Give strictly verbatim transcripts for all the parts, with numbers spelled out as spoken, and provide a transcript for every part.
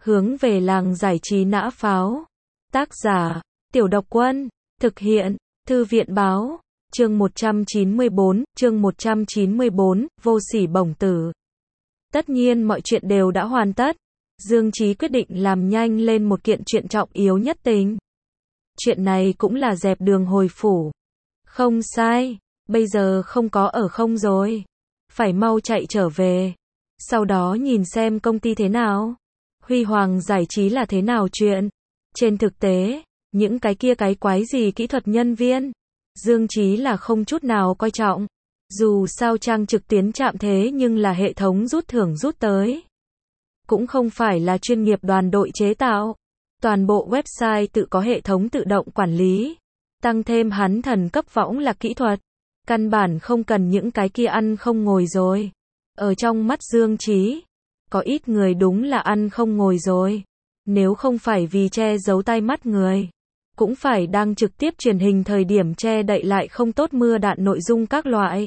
Hướng về làng giải trí nã pháo. Tác giả, Tiểu Độc Quân. Thực hiện, Thư viện báo. Chương một trăm chín mươi bốn, chương một trăm chín mươi bốn, vô sỉ bổng tử. Tất nhiên mọi chuyện đều đã hoàn tất. Dương Chí quyết định làm nhanh lên một kiện chuyện trọng yếu nhất tình. Chuyện này cũng là dẹp đường hồi phủ. Không sai, bây giờ không có ở không rồi. Phải mau chạy trở về. Sau đó nhìn xem công ty thế nào. Huy Hoàng giải trí là thế nào chuyện. Trên thực tế, những cái kia cái quái gì kỹ thuật nhân viên, Dương Chí là không chút nào coi trọng. Dù sao trang trực tuyến chạm thế nhưng là hệ thống rút thưởng rút tới. Cũng không phải là chuyên nghiệp đoàn đội chế tạo. Toàn bộ website tự có hệ thống tự động quản lý. Tăng thêm hắn thần cấp võng là kỹ thuật. Căn bản không cần những cái kia ăn không ngồi rồi. Ở trong mắt Dương Chí, có ít người đúng là ăn không ngồi rồi. Nếu không phải vì che giấu tai mắt người, cũng phải đang trực tiếp truyền hình thời điểm che đậy lại không tốt mưa đạn nội dung các loại.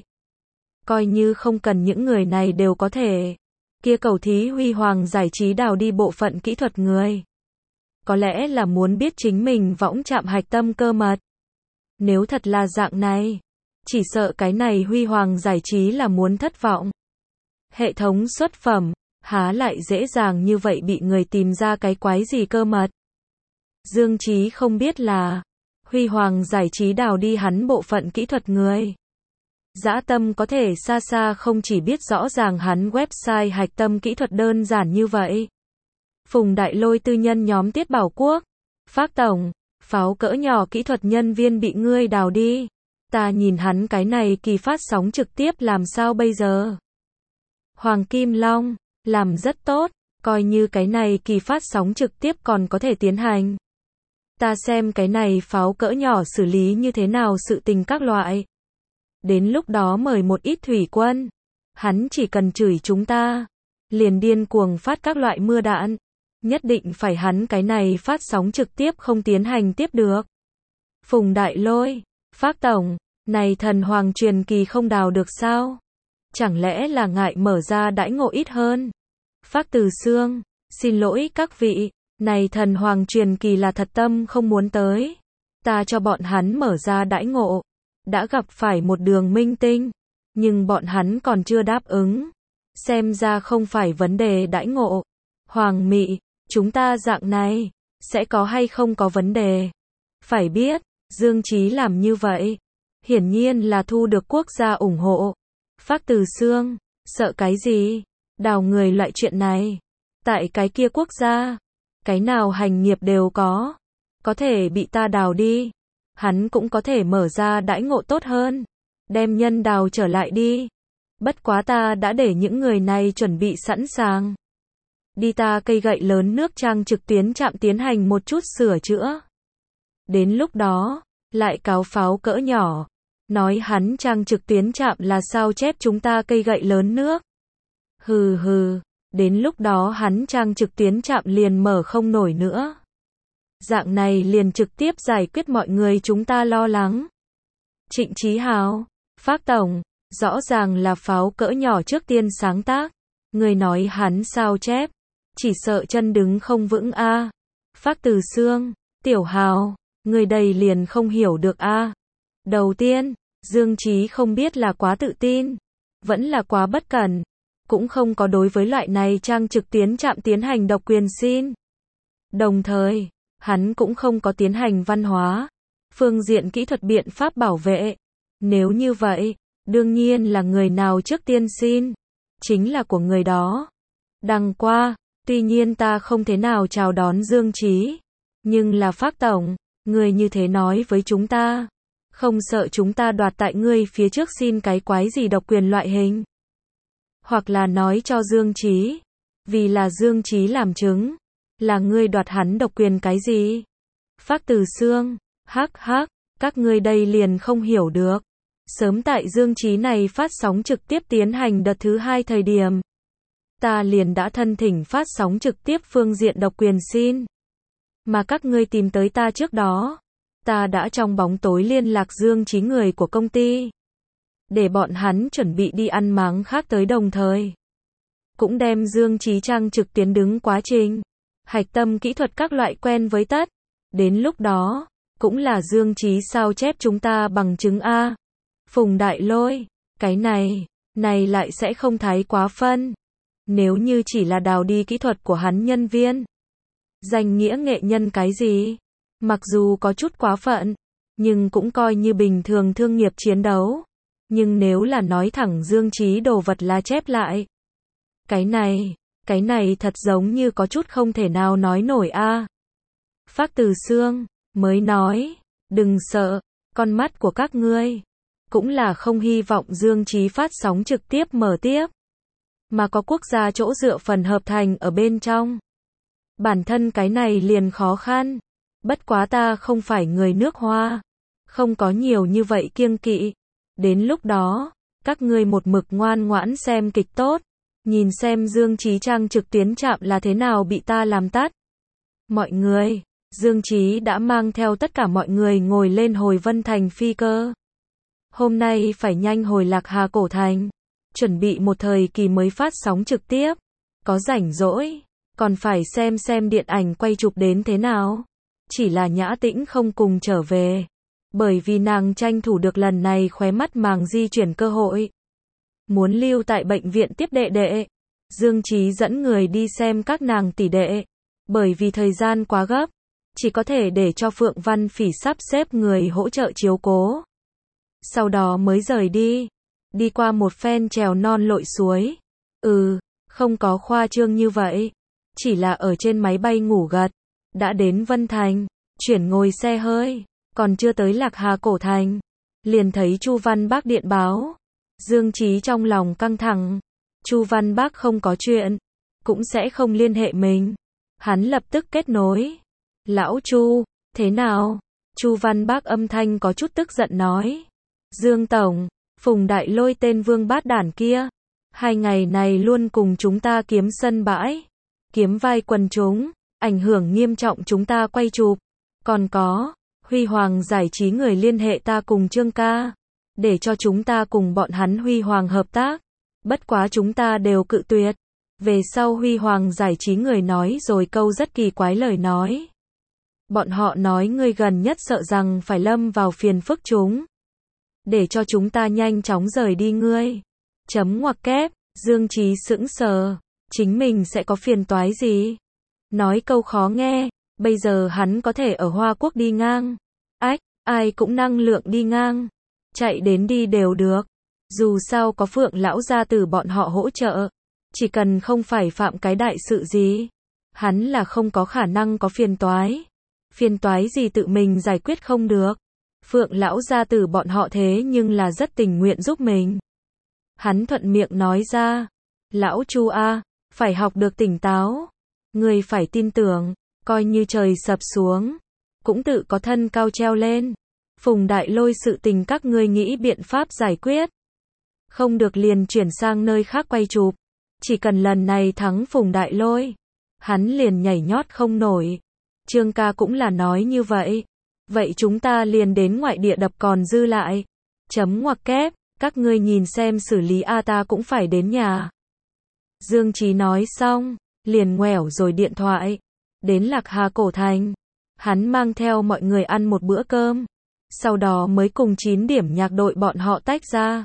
Coi như không cần những người này đều có thể. Kia cầu thí Huy Hoàng giải trí đào đi bộ phận kỹ thuật người. Có lẽ là muốn biết chính mình võng chạm hạch tâm cơ mật. Nếu thật là dạng này, chỉ sợ cái này Huy Hoàng giải trí là muốn thất vọng. Hệ thống xuất phẩm, há lại dễ dàng như vậy bị người tìm ra cái quái gì cơ mật. Dương Chí không biết là, Huy Hoàng giải trí đào đi hắn bộ phận kỹ thuật người. Dã tâm có thể xa xa không chỉ biết rõ ràng hắn website hạch tâm kỹ thuật đơn giản như vậy. Phùng Đại Lôi tư nhân nhóm Tiết Bảo Quốc. Phác tổng, pháo cỡ nhỏ kỹ thuật nhân viên bị ngươi đào đi. Ta nhìn hắn cái này kỳ phát sóng trực tiếp làm sao bây giờ? Hoàng Kim Long, làm rất tốt, coi như cái này kỳ phát sóng trực tiếp còn có thể tiến hành. Ta xem cái này pháo cỡ nhỏ xử lý như thế nào sự tình các loại. Đến lúc đó mời một ít thủy quân. Hắn chỉ cần chửi chúng ta, liền điên cuồng phát các loại mưa đạn. Nhất định phải hắn cái này phát sóng trực tiếp không tiến hành tiếp được. Phùng Đại Lôi, Phác tổng, này thần hoàng truyền kỳ không đào được sao? Chẳng lẽ là ngại mở ra đãi ngộ ít hơn? Phác Từ Xương, xin lỗi các vị, này thần hoàng truyền kỳ là thật tâm không muốn tới. Ta cho bọn hắn mở ra đãi ngộ. Đã gặp phải một đường minh tinh, nhưng bọn hắn còn chưa đáp ứng. Xem ra không phải vấn đề đãi ngộ. Hoàng Mị, chúng ta dạng này, sẽ có hay không có vấn đề? Phải biết, Dương Chí làm như vậy, hiển nhiên là thu được quốc gia ủng hộ. Phác Từ Xương, sợ cái gì? Đào người loại chuyện này. Tại cái kia quốc gia, cái nào hành nghiệp đều có. Có thể bị ta đào đi. Hắn cũng có thể mở ra đãi ngộ tốt hơn. Đem nhân đào trở lại đi. Bất quá ta đã để những người này chuẩn bị sẵn sàng. Đi ta cây gậy lớn nước trang trực tuyến chạm tiến hành một chút sửa chữa. Đến lúc đó, lại cáo pháo cỡ nhỏ. Nói hắn trang trực tuyến chạm là sao chép chúng ta cây gậy lớn nước. Hừ hừ, đến lúc đó hắn trang trực tuyến chạm liền mở không nổi nữa. Dạng này liền trực tiếp giải quyết mọi người chúng ta lo lắng. Trịnh Chí Hào, Phác tổng, rõ ràng là pháo cỡ nhỏ trước tiên sáng tác. Người nói hắn sao chép, chỉ sợ chân đứng không vững a. À. Phác Từ Xương, Tiểu Hào, người đây liền không hiểu được a. À. Đầu tiên, Dương Chí không biết là quá tự tin, vẫn là quá bất cẩn, cũng không có đối với loại này trang trực tuyến chạm tiến hành độc quyền xin. Đồng thời, hắn cũng không có tiến hành văn hóa, phương diện kỹ thuật biện pháp bảo vệ. Nếu như vậy, đương nhiên là người nào trước tiên xin, chính là của người đó. Đằng qua, tuy nhiên ta không thế nào chào đón Dương Chí, nhưng là Phác tổng, người như thế nói với chúng ta, không sợ chúng ta đoạt tại ngươi phía trước xin cái quái gì độc quyền loại hình. Hoặc là nói cho Dương Chí, vì là Dương Chí làm chứng, là ngươi đoạt hắn độc quyền cái gì? Phác Từ Xương, hắc hắc, các ngươi đây liền không hiểu được. Sớm tại Dương Chí này phát sóng trực tiếp tiến hành đợt thứ hai thời điểm, ta liền đã thân thỉnh phát sóng trực tiếp phương diện độc quyền xin. Mà các ngươi tìm tới ta trước đó, ta đã trong bóng tối liên lạc Dương Chí người của công ty, để bọn hắn chuẩn bị đi ăn máng khác tới đồng thời. Cũng đem Dương Chí trang trực tuyến đứng quá trình, hạch tâm kỹ thuật các loại quen với tất. Đến lúc đó, cũng là Dương Chí sao chép chúng ta bằng chứng A. Phùng Đại Lôi, cái này, này lại sẽ không thái quá phân. Nếu như chỉ là đào đi kỹ thuật của hắn nhân viên. Danh nghĩa nghệ nhân cái gì? Mặc dù có chút quá phận, nhưng cũng coi như bình thường thương nghiệp chiến đấu. Nhưng nếu là nói thẳng Dương Chí đồ vật là chép lại. Cái này, cái này thật giống như có chút không thể nào nói nổi a. Phác Từ Xương mới nói, đừng sợ, con mắt của các ngươi cũng là không hy vọng Dương Chí phát sóng trực tiếp mở tiếp, mà có quốc gia chỗ dựa phần hợp thành ở bên trong. Bản thân cái này liền khó khăn, bất quá ta không phải người nước Hoa, không có nhiều như vậy kiêng kỵ. Đến lúc đó, các ngươi một mực ngoan ngoãn xem kịch tốt, nhìn xem Dương Chí trang trực tuyến trạm là thế nào bị ta làm tắt. Mọi người, Dương Chí đã mang theo tất cả mọi người ngồi lên hồi Vân Thành phi cơ. Hôm nay phải nhanh hồi Lạc Hà Cổ Thành, chuẩn bị một thời kỳ mới phát sóng trực tiếp. Có rảnh rỗi, còn phải xem xem điện ảnh quay chụp đến thế nào. Chỉ là Nhã Tĩnh không cùng trở về, bởi vì nàng tranh thủ được lần này khóe mắt màng di chuyển cơ hội. Muốn lưu tại bệnh viện tiếp đệ đệ. Dương Chí dẫn người đi xem các nàng tỷ đệ, bởi vì thời gian quá gấp, chỉ có thể để cho Phượng Văn Phỉ sắp xếp người hỗ trợ chiếu cố. Sau đó mới rời đi, đi qua một phen trèo non lội suối. Ừ, không có khoa trương như vậy, chỉ là ở trên máy bay ngủ gật, đã đến Vân Thành, chuyển ngồi xe hơi, còn chưa tới Lạc Hà Cổ Thành, liền thấy Chu Văn Bác điện báo. Dương Chí trong lòng căng thẳng, Chu Văn Bác không có chuyện, cũng sẽ không liên hệ mình. Hắn lập tức kết nối. Lão Chu, thế nào? Chu Văn Bác âm thanh có chút tức giận nói. Dương Tổng, Phùng Đại Lôi tên vương bát đản kia, hai ngày này luôn cùng chúng ta kiếm sân bãi, kiếm vai quần chúng, ảnh hưởng nghiêm trọng chúng ta quay chụp. Còn có, Huy Hoàng giải trí người liên hệ ta cùng Trương ca, để cho chúng ta cùng bọn hắn Huy Hoàng hợp tác. Bất quá chúng ta đều cự tuyệt. Về sau Huy Hoàng giải trí người nói rồi câu rất kỳ quái lời nói. Bọn họ nói ngươi gần nhất sợ rằng phải lâm vào phiền phức chúng, để cho chúng ta nhanh chóng rời đi ngươi. Chấm ngoặc kép, Dương Chí sững sờ, chính mình sẽ có phiền toái gì? Nói câu khó nghe, bây giờ hắn có thể ở Hoa Quốc đi ngang. Ách, ai cũng năng lượng đi ngang, chạy đến đi đều được. Dù sao có Phượng lão gia tử bọn họ hỗ trợ, chỉ cần không phải phạm cái đại sự gì, hắn là không có khả năng có phiền toái. Phiền toái gì tự mình giải quyết không được. Phượng lão gia tử bọn họ thế nhưng là rất tình nguyện giúp mình. Hắn thuận miệng nói ra, lão Chu a, phải học được tỉnh táo. Người phải tin tưởng, coi như trời sập xuống, cũng tự có thân cao treo lên. Phùng Đại Lôi sự tình các ngươi nghĩ biện pháp giải quyết. Không được liền chuyển sang nơi khác quay chụp. Chỉ cần lần này thắng Phùng Đại Lôi, hắn liền nhảy nhót không nổi. Trương ca cũng là nói như vậy. Vậy chúng ta liền đến ngoại địa đập còn dư lại. Chấm ngoặc kép, các ngươi nhìn xem xử lý a ta cũng phải đến nhà. Dương Chí nói xong, liền ngoẻo rồi điện thoại. Đến Lạc Hà Cổ Thành, hắn mang theo mọi người ăn một bữa cơm. Sau đó mới cùng chín điểm nhạc đội bọn họ tách ra.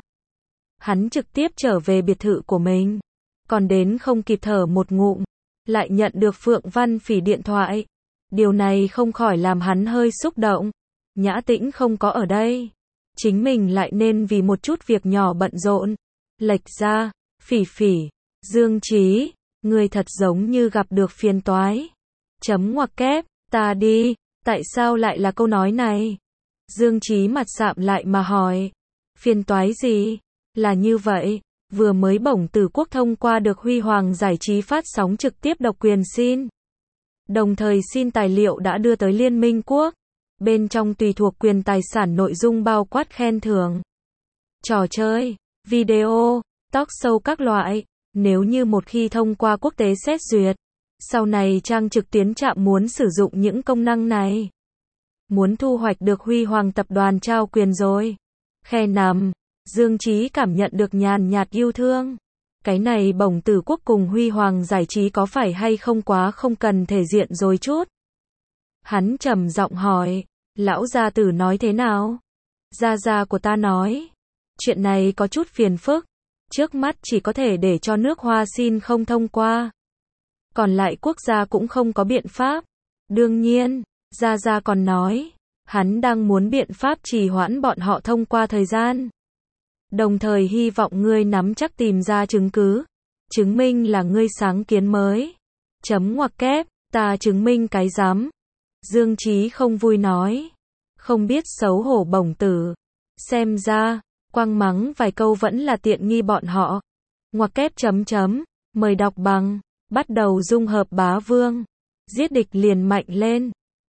Hắn trực tiếp trở về biệt thự của mình. Còn đến không kịp thở một ngụm, lại nhận được Phượng Văn Phỉ điện thoại. Điều này không khỏi làm hắn hơi xúc động. Nhã Tĩnh không có ở đây, chính mình lại nên vì một chút việc nhỏ bận rộn. Lệch ra, Phỉ Phỉ, Dương Chí, ngươi thật giống như gặp được phiền toái. Chấm ngoặc kép, ta đi, tại sao lại là câu nói này? Dương Chí mặt sạm lại mà hỏi, phiền toái gì? Là như vậy, vừa mới Bổng Tử Quốc thông qua được Huy Hoàng giải trí phát sóng trực tiếp độc quyền xin. Đồng thời xin tài liệu đã đưa tới Liên minh quốc. Bên trong tùy thuộc quyền tài sản nội dung bao quát khen thưởng, trò chơi, video, talk show các loại. Nếu như một khi thông qua quốc tế xét duyệt, sau này trang trực tuyến trạm muốn sử dụng những công năng này, muốn thu hoạch được Huy Hoàng tập đoàn trao quyền rồi. Khe nằm, Dương Chí cảm nhận được nhàn nhạt yêu thương. Cái này bổng tử quốc cùng huy hoàng giải trí có phải hay không quá không cần thể diện rồi chút. Hắn trầm giọng hỏi, lão gia tử nói thế nào? Gia gia của ta nói, chuyện này có chút phiền phức, trước mắt chỉ có thể để cho nước Hoa xin không thông qua. Còn lại quốc gia cũng không có biện pháp. Đương nhiên, Gia Gia còn nói, hắn đang muốn biện pháp trì hoãn bọn họ thông qua thời gian. Đồng thời hy vọng ngươi nắm chắc tìm ra chứng cứ, chứng minh là ngươi sáng kiến mới. Chấm ngoặc kép, ta chứng minh cái rắm. Dương Chí không vui nói, không biết xấu hổ bổng tử. Xem ra, quăng mắng vài câu vẫn là tiện nghi bọn họ. Ngoặc kép chấm chấm, mời đọc bằng, bắt đầu dung hợp bá vương. Giết địch liền mạnh lên.